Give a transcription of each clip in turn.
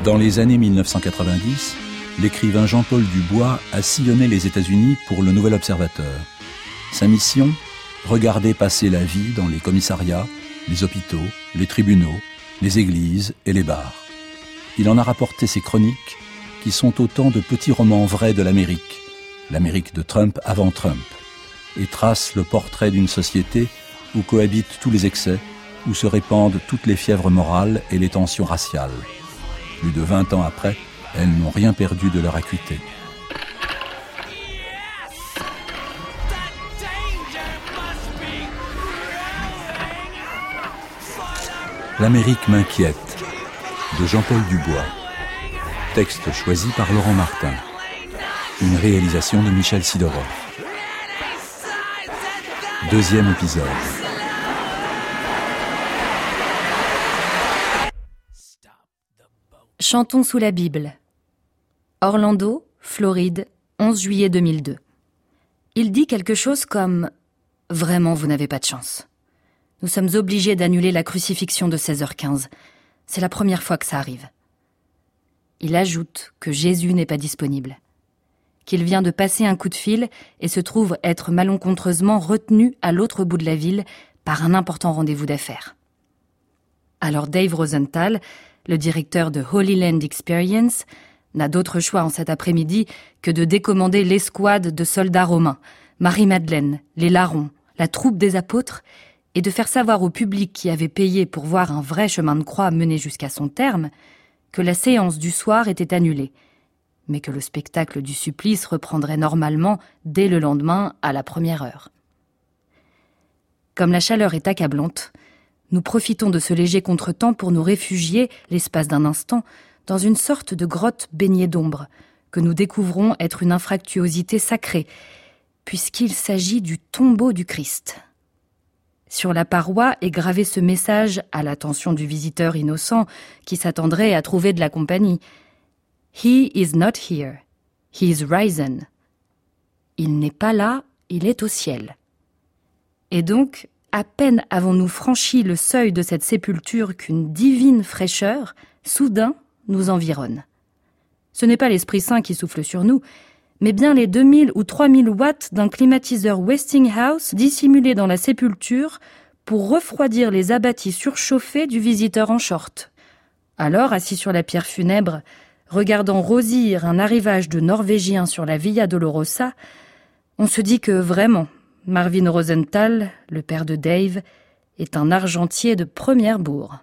Dans les années 1990, l'écrivain Jean-Paul Dubois a sillonné les États-Unis pour le Nouvel Observateur. Sa mission, regarder passer la vie dans les commissariats, les hôpitaux, les tribunaux, les églises et les bars. Il en a rapporté ses chroniques, qui sont autant de petits romans vrais de l'Amérique de Trump avant Trump, et trace le portrait d'une société où cohabitent tous les excès, où se répandent toutes les fièvres morales et les tensions raciales. Plus de 20 ans après, elles n'ont rien perdu de leur acuité. L'Amérique m'inquiète, de Jean-Paul Dubois. Texte choisi par Laurent Martin. Une réalisation de Michel Sidorov. Deuxième épisode. Chantons sous la Bible. Orlando, Floride, 11 juillet 2002. Il dit quelque chose comme « Vraiment, vous n'avez pas de chance. Nous sommes obligés d'annuler la crucifixion de 16h15. C'est la première fois que ça arrive. » Il ajoute que Jésus n'est pas disponible, qu'il vient de passer un coup de fil et se trouve être malencontreusement retenu à l'autre bout de la ville par un important rendez-vous d'affaires. Alors Dave Rosenthal, le directeur de Holy Land Experience, n'a d'autre choix en cet après-midi que de décommander l'escouade de soldats romains, Marie-Madeleine, les larrons, la troupe des apôtres, et de faire savoir au public qui avait payé pour voir un vrai chemin de croix mené jusqu'à son terme que la séance du soir était annulée, mais que le spectacle du supplice reprendrait normalement dès le lendemain à la première heure. Comme la chaleur est accablante, nous profitons de ce léger contretemps pour nous réfugier, l'espace d'un instant, dans une sorte de grotte baignée d'ombre, que nous découvrons être une infractuosité sacrée, puisqu'il s'agit du tombeau du Christ. Sur la paroi est gravé ce message à l'attention du visiteur innocent qui s'attendrait à trouver de la compagnie. « He is not here. He is risen. » Il n'est pas là, il est au ciel. Et donc, à peine avons-nous franchi le seuil de cette sépulture qu'une divine fraîcheur, soudain, nous environne. Ce n'est pas l'Esprit Saint qui souffle sur nous, mais bien les 2000 ou 3000 watts d'un climatiseur Westinghouse dissimulé dans la sépulture pour refroidir les abattis surchauffés du visiteur en short. Alors, assis sur la pierre funèbre, regardant rosir un arrivage de Norvégiens sur la Via Dolorosa, on se dit que vraiment, Marvin Rosenthal, le père de Dave, est un argentier de première bourre.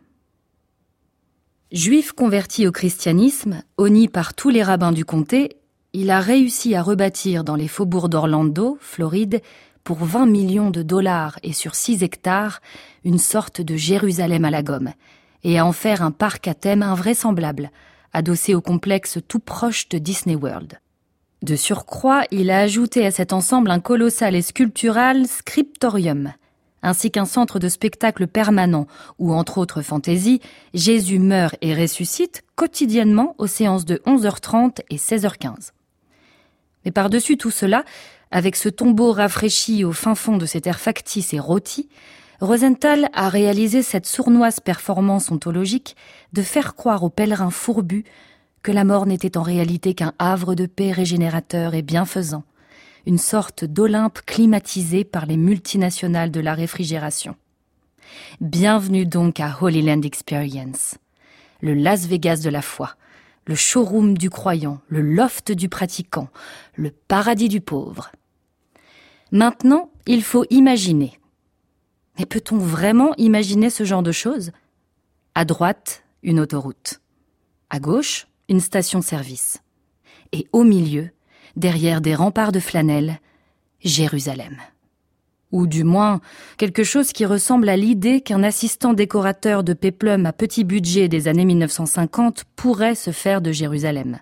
Juif converti au christianisme, honni par tous les rabbins du comté, il a réussi à rebâtir dans les faubourgs d'Orlando, Floride, pour 20 millions de dollars et sur 6 hectares, une sorte de Jérusalem à la gomme, et à en faire un parc à thème invraisemblable, adossé au complexe tout proche de Disney World. De surcroît, il a ajouté à cet ensemble un colossal et sculptural scriptorium, ainsi qu'un centre de spectacle permanent où, entre autres fantaisies, Jésus meurt et ressuscite quotidiennement aux séances de 11h30 et 16h15. Mais par-dessus tout cela, avec ce tombeau rafraîchi au fin fond de ces terres factices et rôties, Rosenthal a réalisé cette sournoise performance ontologique de faire croire aux pèlerins fourbus que la mort n'était en réalité qu'un havre de paix régénérateur et bienfaisant, une sorte d'Olympe climatisé par les multinationales de la réfrigération. Bienvenue donc à Holy Land Experience, le Las Vegas de la foi, le showroom du croyant, le loft du pratiquant, le paradis du pauvre. Maintenant, il faut imaginer. Mais peut-on vraiment imaginer ce genre de choses ? À droite, une autoroute. À gauche, une station-service. Et au milieu, derrière des remparts de flanelle, Jérusalem. Ou du moins, quelque chose qui ressemble à l'idée qu'un assistant décorateur de péplum à petit budget des années 1950 pourrait se faire de Jérusalem.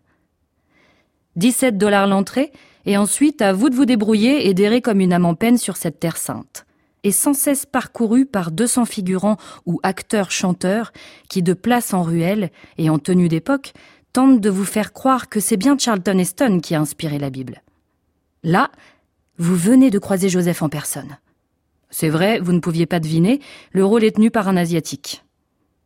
17 $ l'entrée, et ensuite à vous de vous débrouiller et d'errer comme une âme en peine sur cette terre sainte. Et sans cesse parcouru par 200 figurants ou acteurs-chanteurs qui, de place en ruelle et en tenue d'époque, tentent de vous faire croire que c'est bien Charlton Heston qui a inspiré la Bible. Là, vous venez de croiser Joseph en personne. C'est vrai, vous ne pouviez pas deviner, le rôle est tenu par un Asiatique.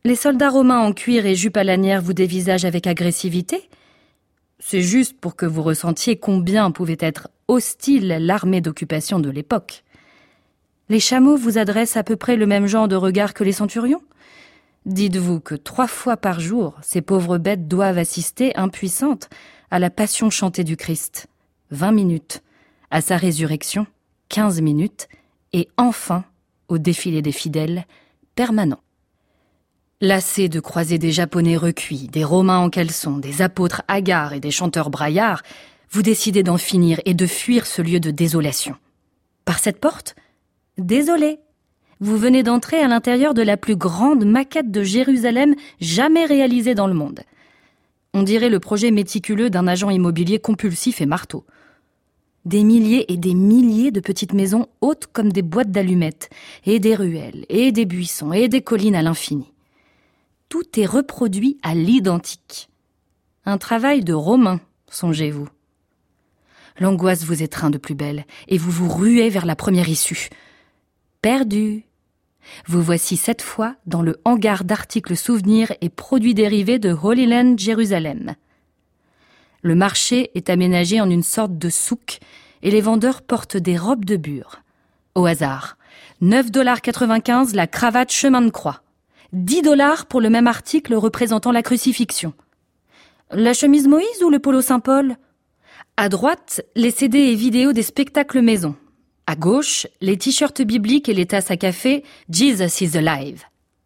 Les soldats romains en cuir et jupe à lanière vous dévisagent avec agressivité? C'est juste pour que vous ressentiez combien pouvait être hostile l'armée d'occupation de l'époque. Les chameaux vous adressent à peu près le même genre de regard que les centurions? Dites-vous que 3 fois par jour, ces pauvres bêtes doivent assister, impuissantes, à la passion chantée du Christ, 20 minutes, à sa résurrection, 15 minutes, et enfin au défilé des fidèles, permanent. Lassés de croiser des Japonais recuits, des Romains en caleçon, des apôtres hagards et des chanteurs braillards, vous décidez d'en finir et de fuir ce lieu de désolation. Par cette porte? Désolé, vous venez d'entrer à l'intérieur de la plus grande maquette de Jérusalem jamais réalisée dans le monde. On dirait le projet méticuleux d'un agent immobilier compulsif et marteau. Des milliers et des milliers de petites maisons hautes comme des boîtes d'allumettes, et des ruelles, et des buissons, et des collines à l'infini. Tout est reproduit à l'identique. Un travail de Romain, songez-vous. L'angoisse vous étreint de plus belle, et vous vous ruez vers la première issue. Perdu. Vous voici cette fois dans le hangar d'articles souvenirs et produits dérivés de Holy Land, Jérusalem. Le marché est aménagé en une sorte de souk et les vendeurs portent des robes de bure. Au hasard, 9,95 $ la cravate chemin de croix. 10 $ pour le même article représentant la crucifixion. La chemise Moïse ou le polo Saint-Paul? À droite, les CD et vidéos des spectacles maison. À gauche, les t-shirts bibliques et les tasses à café Jesus is alive.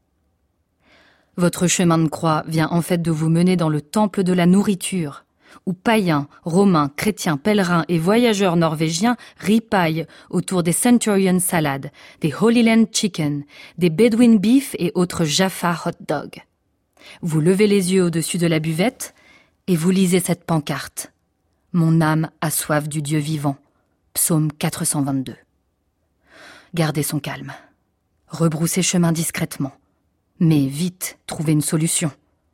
Votre chemin de croix vient en fait de vous mener dans le temple de la nourriture, où païens, romains, chrétiens, pèlerins et voyageurs norvégiens ripaillent autour des Centurion salades, des Holy Land chicken, des Bedouin beef et autres Jaffa hot dog. Vous levez les yeux au-dessus de la buvette et vous lisez cette pancarte. Mon âme a soif du Dieu vivant. Psaume 422. Gardez son calme. Rebroussez chemin discrètement. Mais vite, trouvez une solution.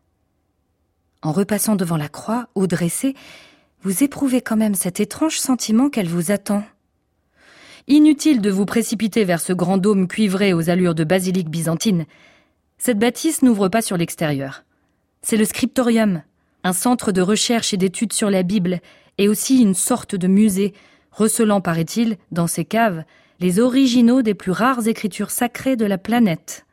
En repassant devant la croix, ou dressée, vous éprouvez quand même cet étrange sentiment qu'elle vous attend. Inutile de vous précipiter vers ce grand dôme cuivré aux allures de basilique byzantine. Cette bâtisse n'ouvre pas sur l'extérieur. C'est le scriptorium, un centre de recherche et d'études sur la Bible, et aussi une sorte de musée, recelant, paraît-il, dans ses caves, les originaux des plus rares écritures sacrées de la planète.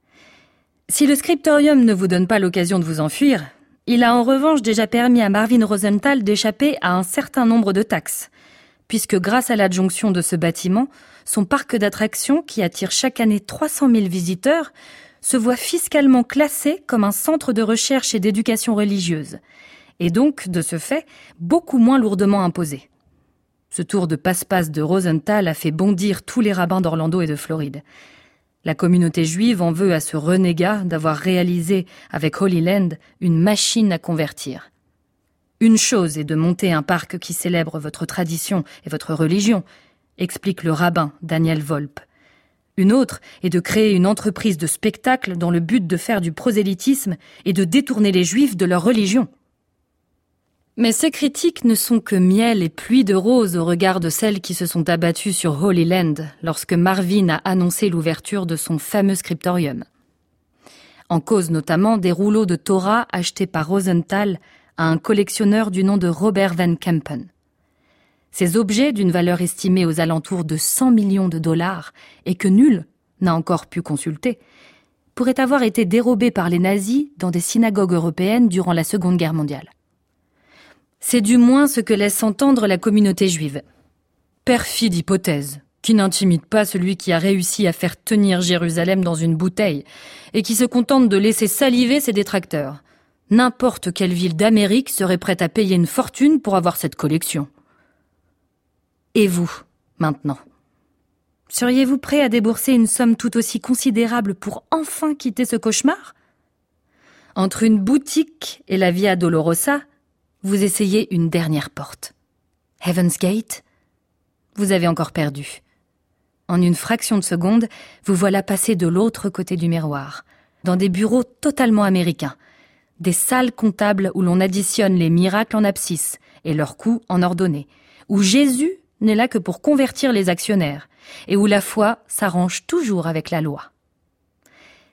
Si le scriptorium ne vous donne pas l'occasion de vous enfuir, il a en revanche déjà permis à Marvin Rosenthal d'échapper à un certain nombre de taxes, puisque grâce à l'adjonction de ce bâtiment, son parc d'attractions, qui attire chaque année 300 000 visiteurs, se voit fiscalement classé comme un centre de recherche et d'éducation religieuse, et donc, de ce fait, beaucoup moins lourdement imposé. Ce tour de passe-passe de Rosenthal a fait bondir tous les rabbins d'Orlando et de Floride. La communauté juive en veut à ce renégat d'avoir réalisé avec Holy Land une machine à convertir. Une chose est de monter un parc qui célèbre votre tradition et votre religion, explique le rabbin Daniel Volpe. Une autre est de créer une entreprise de spectacle dans le but de faire du prosélytisme et de détourner les juifs de leur religion. Mais ces critiques ne sont que miel et pluie de roses au regard de celles qui se sont abattues sur Holy Land lorsque Marvin a annoncé l'ouverture de son fameux scriptorium. En cause notamment des rouleaux de Torah achetés par Rosenthal à un collectionneur du nom de Robert Van Kempen. Ces objets d'une valeur estimée aux alentours de 100 millions de dollars et que nul n'a encore pu consulter, pourraient avoir été dérobés par les nazis dans des synagogues européennes durant la Seconde Guerre mondiale. C'est du moins ce que laisse entendre la communauté juive. Perfide hypothèse, qui n'intimide pas celui qui a réussi à faire tenir Jérusalem dans une bouteille et qui se contente de laisser saliver ses détracteurs. N'importe quelle ville d'Amérique serait prête à payer une fortune pour avoir cette collection. Et vous, maintenant? Seriez-vous prêt à débourser une somme tout aussi considérable pour enfin quitter ce cauchemar? Entre une boutique et la Via Dolorosa, vous essayez une dernière porte. Heaven's Gate? Vous avez encore perdu. En une fraction de seconde, vous voilà passé de l'autre côté du miroir, dans des bureaux totalement américains, des salles comptables où l'on additionne les miracles en abscisse et leurs coûts en ordonnée, où Jésus n'est là que pour convertir les actionnaires, et où la foi s'arrange toujours avec la loi.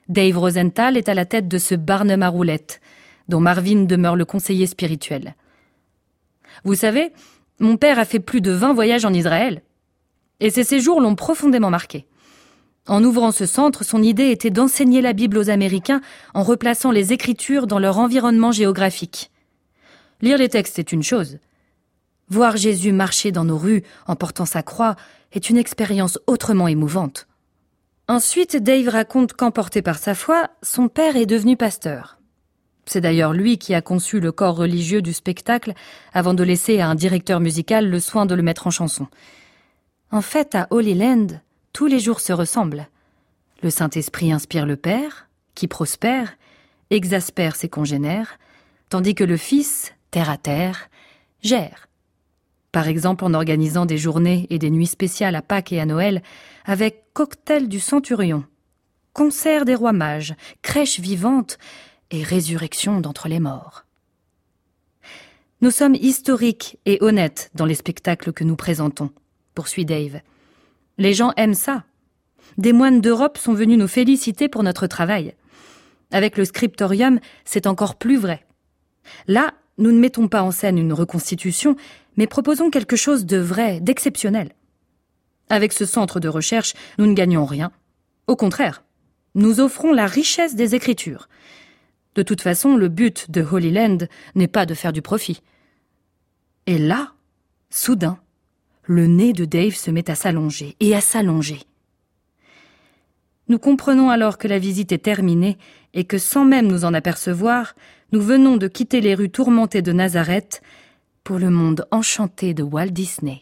Dave Rosenthal est à la tête de ce Barnum à roulettes, dont Marvin demeure le conseiller spirituel. Vous savez, mon père a fait plus de 20 voyages en Israël, et ces séjours l'ont profondément marqué. En ouvrant ce centre, son idée était d'enseigner la Bible aux Américains en replaçant les Écritures dans leur environnement géographique. Lire les textes est une chose. Voir Jésus marcher dans nos rues en portant sa croix est une expérience autrement émouvante. Ensuite, Dave raconte qu'emporté par sa foi, son père est devenu pasteur. C'est d'ailleurs lui qui a conçu le corps religieux du spectacle avant de laisser à un directeur musical le soin de le mettre en chanson. En fait, à Holy Land, tous les jours se ressemblent. Le Saint-Esprit inspire le Père, qui prospère, exaspère ses congénères, tandis que le Fils, terre à terre, gère. Par exemple en organisant des journées et des nuits spéciales à Pâques et à Noël, avec cocktail du Centurion, concert des rois mages, crèche vivante et résurrection d'entre les morts. Nous sommes historiques et honnêtes dans les spectacles que nous présentons, poursuit Dave. Les gens aiment ça. Des moines d'Europe sont venus nous féliciter pour notre travail. Avec le scriptorium, c'est encore plus vrai. Là, nous ne mettons pas en scène une reconstitution, mais proposons quelque chose de vrai, d'exceptionnel. Avec ce centre de recherche, nous ne gagnons rien. Au contraire, nous offrons la richesse des Écritures. De toute façon, le but de Holy Land n'est pas de faire du profit. Et là, soudain, le nez de Dave se met à s'allonger et à s'allonger. Nous comprenons alors que la visite est terminée et que sans même nous en apercevoir, nous venons de quitter les rues tourmentées de Nazareth pour le monde enchanté de Walt Disney.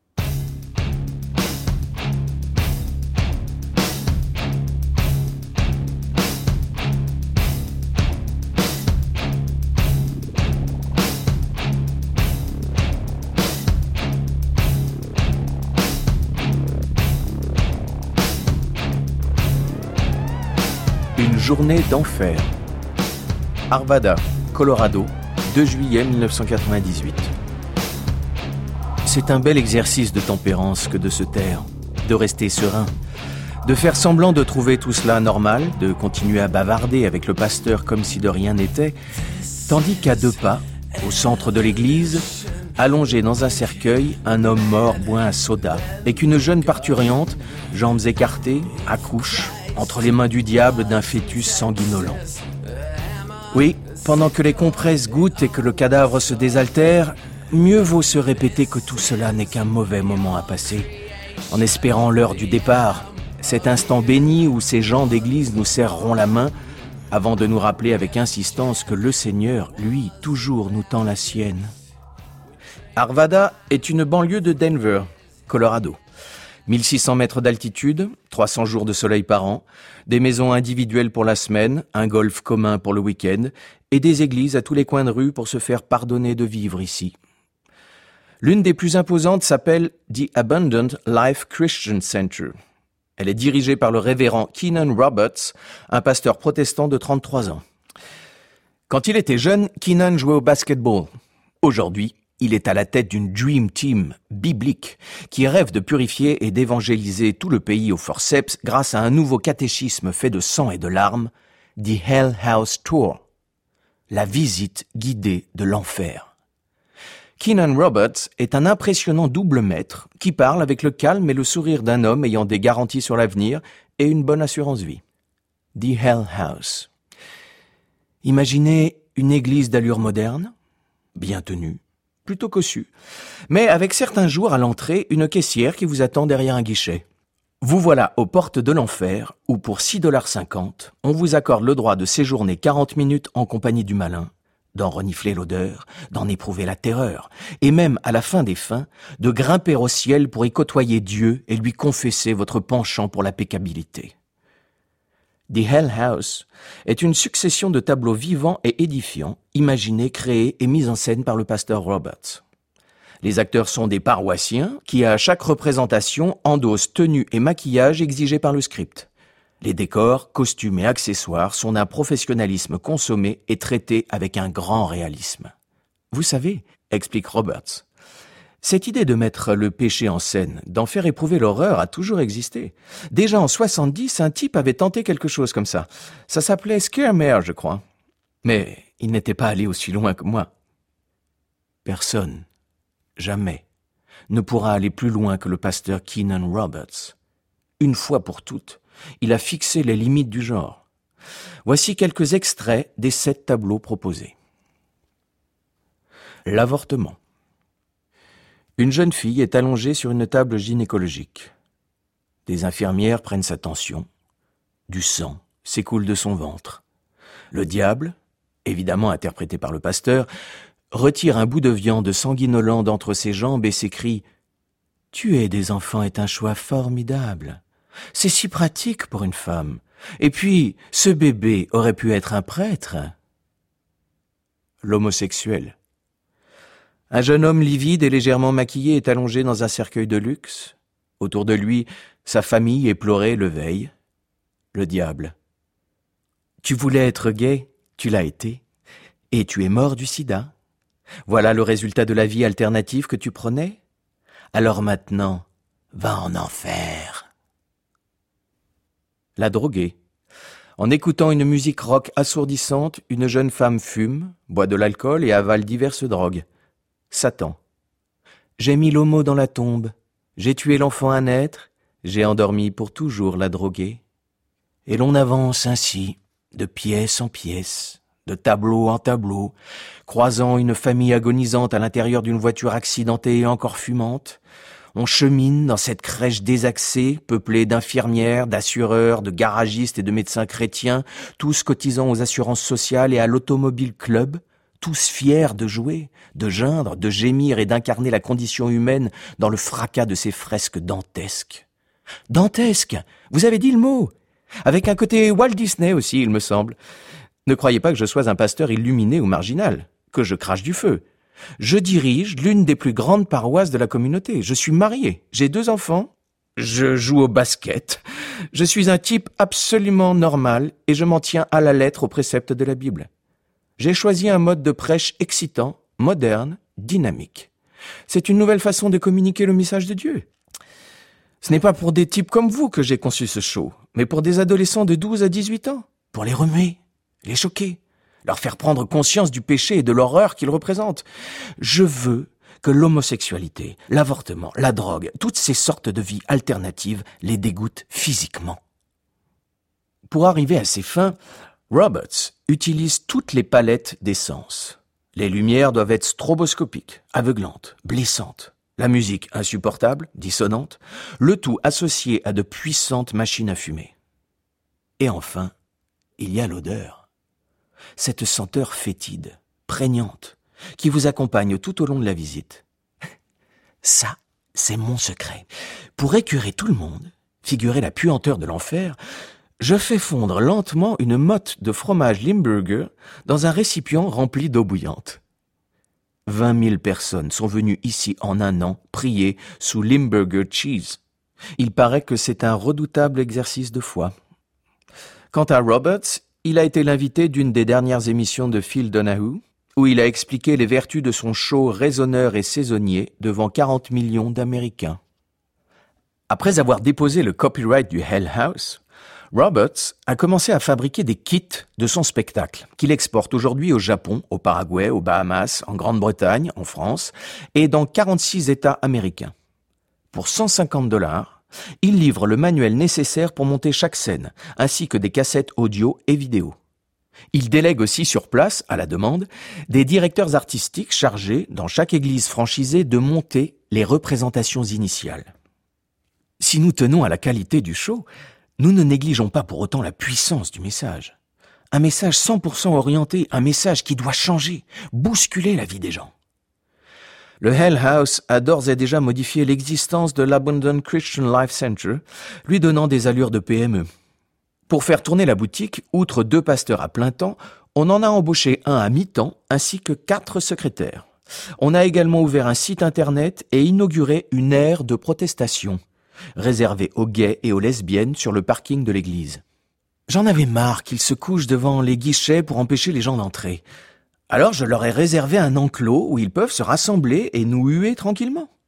Une journée d'enfer. Arvada, Colorado, 2 juillet 1998. C'est un bel exercice de tempérance que de se taire, de rester serein, de faire semblant de trouver tout cela normal, de continuer à bavarder avec le pasteur comme si de rien n'était, tandis qu'à 2 pas, au centre de l'église, allongé dans un cercueil, un homme mort boit un soda et qu'une jeune parturiente, jambes écartées, accouche entre les mains du diable d'un fœtus sanguinolent. Oui, pendant que les compresses goûtent et que le cadavre se désaltère, mieux vaut se répéter que tout cela n'est qu'un mauvais moment à passer, en espérant l'heure du départ, cet instant béni où ces gens d'église nous serreront la main, avant de nous rappeler avec insistance que le Seigneur, lui, toujours nous tend la sienne. Arvada est une banlieue de Denver, Colorado. 1600 mètres d'altitude, 300 jours de soleil par an, des maisons individuelles pour la semaine, un golf commun pour le week-end, et des églises à tous les coins de rue pour se faire pardonner de vivre ici. L'une des plus imposantes s'appelle The Abundant Life Christian Center. Elle est dirigée par le révérend Keenan Roberts, un pasteur protestant de 33 ans. Quand il était jeune, Keenan jouait au basketball. Aujourd'hui, il est à la tête d'une Dream Team biblique qui rêve de purifier et d'évangéliser tout le pays au forceps grâce à un nouveau catéchisme fait de sang et de larmes, The Hell House Tour, la visite guidée de l'enfer. Keenan Roberts est un impressionnant double maître qui parle avec le calme et le sourire d'un homme ayant des garanties sur l'avenir et une bonne assurance vie. The Hell House. Imaginez une église d'allure moderne, bien tenue, plutôt cossue, mais avec certains jours à l'entrée, une caissière qui vous attend derrière un guichet. Vous voilà aux portes de l'enfer où pour $6,50, on vous accorde le droit de séjourner 40 minutes en compagnie du malin, d'en renifler l'odeur, d'en éprouver la terreur, et même, à la fin des fins, de grimper au ciel pour y côtoyer Dieu et lui confesser votre penchant pour la péccabilité. The Hell House est une succession de tableaux vivants et édifiants, imaginés, créés et mis en scène par le pasteur Roberts. Les acteurs sont des paroissiens qui, à chaque représentation, endossent tenue et maquillage exigés par le script. Les décors, costumes et accessoires sont d'un professionnalisme consommé et traités avec un grand réalisme. Vous savez, explique Roberts, Cette idée de mettre le péché en scène, d'en faire éprouver l'horreur, a toujours existé. Déjà en 70, un type avait tenté quelque chose comme ça. Ça s'appelait Scaremare, je crois. Mais il n'était pas allé aussi loin que moi. Personne, jamais, ne pourra aller plus loin que le pasteur Keenan Roberts. Une fois pour toutes, il a fixé les limites du genre. Voici quelques extraits des 7 tableaux proposés. L'avortement. Une jeune fille est allongée sur une table gynécologique. Des infirmières prennent sa tension. Du sang s'écoule de son ventre. Le diable, évidemment interprété par le pasteur, retire un bout de viande sanguinolent d'entre ses jambes et s'écrie « Tuer des enfants est un choix formidable. C'est si pratique pour une femme. Et puis, ce bébé aurait pu être un prêtre. » L'homosexuel. Un jeune homme livide et légèrement maquillé est allongé dans un cercueil de luxe. Autour de lui, sa famille éplorée le veille. Le diable. « Tu voulais être gay, tu l'as été, et tu es mort du sida. Voilà le résultat de la vie alternative que tu prenais. Alors maintenant, va en enfer. » La droguée. En écoutant une musique rock assourdissante, une jeune femme fume, boit de l'alcool et avale diverses drogues. Satan. J'ai mis l'homo dans la tombe, j'ai tué l'enfant à naître, j'ai endormi pour toujours la droguée. Et l'on avance ainsi, de pièce en pièce, de tableau en tableau, croisant une famille agonisante à l'intérieur d'une voiture accidentée et encore fumante. On chemine dans cette crèche désaxée, peuplée d'infirmières, d'assureurs, de garagistes et de médecins chrétiens, tous cotisant aux assurances sociales et à l'automobile club, tous fiers de jouer, de geindre, de gémir et d'incarner la condition humaine dans le fracas de ces fresques dantesques. Dantesques, vous avez dit le mot, avec un côté Walt Disney aussi, il me semble. Ne croyez pas que je sois un pasteur illuminé ou marginal, que je crache du feu. Je dirige l'une des plus grandes paroisses de la communauté. Je suis marié, j'ai 2 enfants, je joue au basket. Je suis un type absolument normal et je m'en tiens à la lettre aux préceptes de la Bible. J'ai choisi un mode de prêche excitant, moderne, dynamique. C'est une nouvelle façon de communiquer le message de Dieu. Ce n'est pas pour des types comme vous que j'ai conçu ce show, mais pour des adolescents de 12 à 18 ans, pour les remuer, les choquer, leur faire prendre conscience du péché et de l'horreur qu'ils représentent. Je veux que l'homosexualité, l'avortement, la drogue, toutes ces sortes de vies alternatives les dégoûtent physiquement. Pour arriver à ces fins, Roberts utilise toutes les palettes des sens. Les lumières doivent être stroboscopiques, aveuglantes, blessantes. La musique insupportable, dissonante, le tout associé à de puissantes machines à fumer. Et enfin, il y a l'odeur. Cette senteur fétide, prégnante, qui vous accompagne tout au long de la visite. Ça, c'est mon secret. Pour écurer tout le monde, figurer la puanteur de l'enfer, je fais fondre lentement une motte de fromage Limburger dans un récipient rempli d'eau bouillante. 20 000 personnes sont venues ici en un an prier sous Limburger Cheese. Il paraît que c'est un redoutable exercice de foi. Quant à Roberts, il a été l'invité d'une des dernières émissions de Phil Donahue, où il a expliqué les vertus de son show raisonneur et saisonnier devant 40 millions d'Américains. Après avoir déposé le copyright du Hell House, Roberts a commencé à fabriquer des kits de son spectacle, qu'il exporte aujourd'hui au Japon, au Paraguay, aux Bahamas, en Grande-Bretagne, en France et dans 46 États américains. Pour $150, il livre le manuel nécessaire pour monter chaque scène, ainsi que des cassettes audio et vidéo. Il délègue aussi sur place, à la demande, des directeurs artistiques chargés, dans chaque église franchisée, de monter les représentations initiales. Si nous tenons à la qualité du show, nous ne négligeons pas pour autant la puissance du message. Un message 100% orienté, un message qui doit changer, bousculer la vie des gens. Le Hell House a d'ores et déjà modifié l'existence de l'Abundant Christian Life Center, lui donnant des allures de PME. Pour faire tourner la boutique, outre 2 pasteurs à plein temps, on en a embauché un à mi-temps, ainsi que 4 secrétaires. On a également ouvert un site internet et inauguré une aire de protestation, réservé aux gays et aux lesbiennes sur le parking de l'église. J'en avais marre qu'ils se couchent devant les guichets pour empêcher les gens d'entrer. Alors je leur ai réservé un enclos où ils peuvent se rassembler et nous huer tranquillement.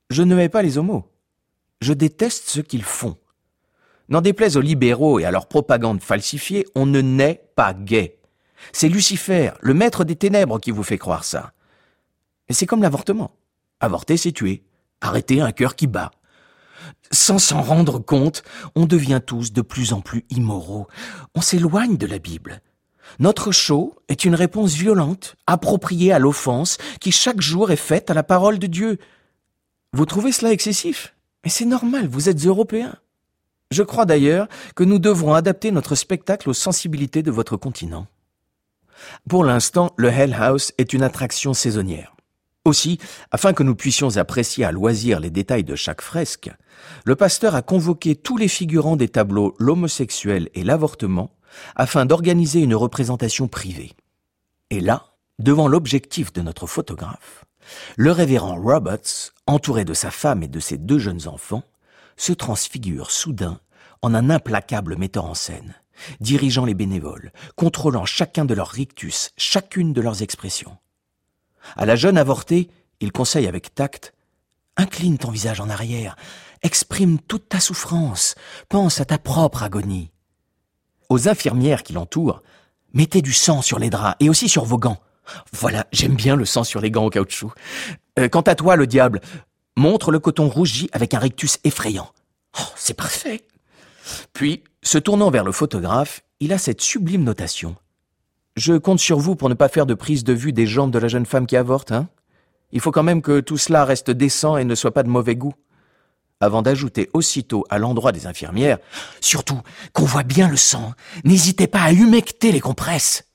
Je ne hais pas les homos. Je déteste ce qu'ils font. N'en déplaise aux libéraux et à leur propagande falsifiée, on ne naît pas gay. C'est Lucifer, le maître des ténèbres, qui vous fait croire ça. Et c'est comme l'avortement. Avorter, c'est tuer. Arrêter un cœur qui bat. Sans s'en rendre compte, on devient tous de plus en plus immoraux. On s'éloigne de la Bible. Notre show est une réponse violente, appropriée à l'offense, qui chaque jour est faite à la parole de Dieu. Vous trouvez cela excessif ? Mais c'est normal, vous êtes Européens. Je crois d'ailleurs que nous devrons adapter notre spectacle aux sensibilités de votre continent. Pour l'instant, le Hell House est une attraction saisonnière. Aussi, afin que nous puissions apprécier à loisir les détails de chaque fresque, le pasteur a convoqué tous les figurants des tableaux L'homosexuel et l'avortement afin d'organiser une représentation privée. Et là, devant l'objectif de notre photographe, le révérend Roberts, entouré de sa femme et de ses 2 jeunes enfants, se transfigure soudain en un implacable metteur en scène, dirigeant les bénévoles, contrôlant chacun de leurs rictus, chacune de leurs expressions. À la jeune avortée, il conseille avec tact « Incline ton visage en arrière, exprime toute ta souffrance, pense à ta propre agonie. » Aux infirmières qui l'entourent, « Mettez du sang sur les draps et aussi sur vos gants. » Voilà, j'aime bien le sang sur les gants au caoutchouc. Quant à toi, le diable, montre le coton rougi avec un rictus effrayant. Oh, c'est parfait. Puis, se tournant vers le photographe, il a cette sublime notation. Je compte sur vous pour ne pas faire de prise de vue des jambes de la jeune femme qui avorte, hein ? Il faut quand même que tout cela reste décent et ne soit pas de mauvais goût. Avant d'ajouter aussitôt à l'endroit des infirmières, surtout qu'on voit bien le sang, n'hésitez pas à humecter les compresses.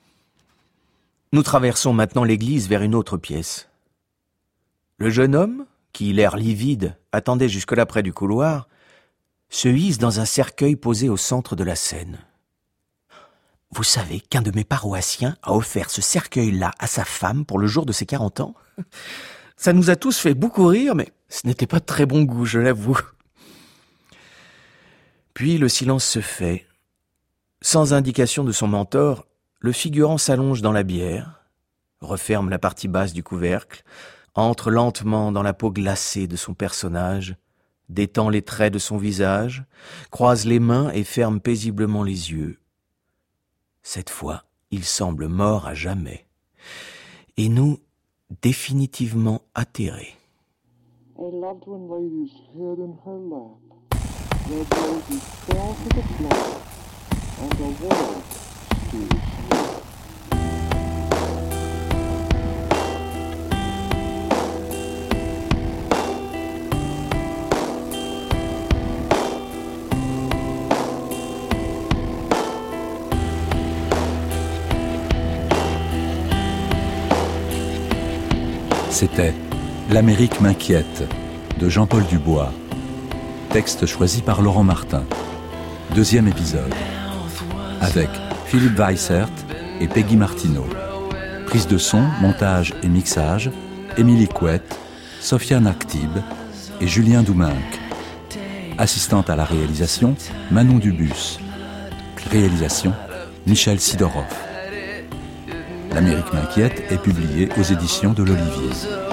Nous traversons maintenant l'église vers une autre pièce. Le jeune homme, qui, l'air livide, attendait jusque-là près du couloir, se hisse dans un cercueil posé au centre de la scène. Vous savez qu'un de mes paroissiens a offert ce cercueil-là à sa femme pour le jour de ses 40 ans ? Ça nous a tous fait beaucoup rire, mais ce n'était pas de très bon goût, je l'avoue. Puis le silence se fait. Sans indication de son mentor, le figurant s'allonge dans la bière, referme la partie basse du couvercle, entre lentement dans la peau glacée de son personnage, détend les traits de son visage, croise les mains et ferme paisiblement les yeux. Cette fois, il semble mort à jamais. Et nous, définitivement atterrés. A loved one laid his head in her lap. Red roses fell to the floor, and the world stood still. C'était L'Amérique m'inquiète de Jean-Paul Dubois. Texte choisi par Laurent Martin. 2e épisode. Avec Philippe Weissert et Peggy Martineau. Prise de son, montage et mixage, Émilie Couette, Sofiane Aktib et Julien Douminc. Assistante à la réalisation, Manon Dubus. Réalisation, Michel Sidorov. L'Amérique m'inquiète est publié aux éditions de l'Olivier.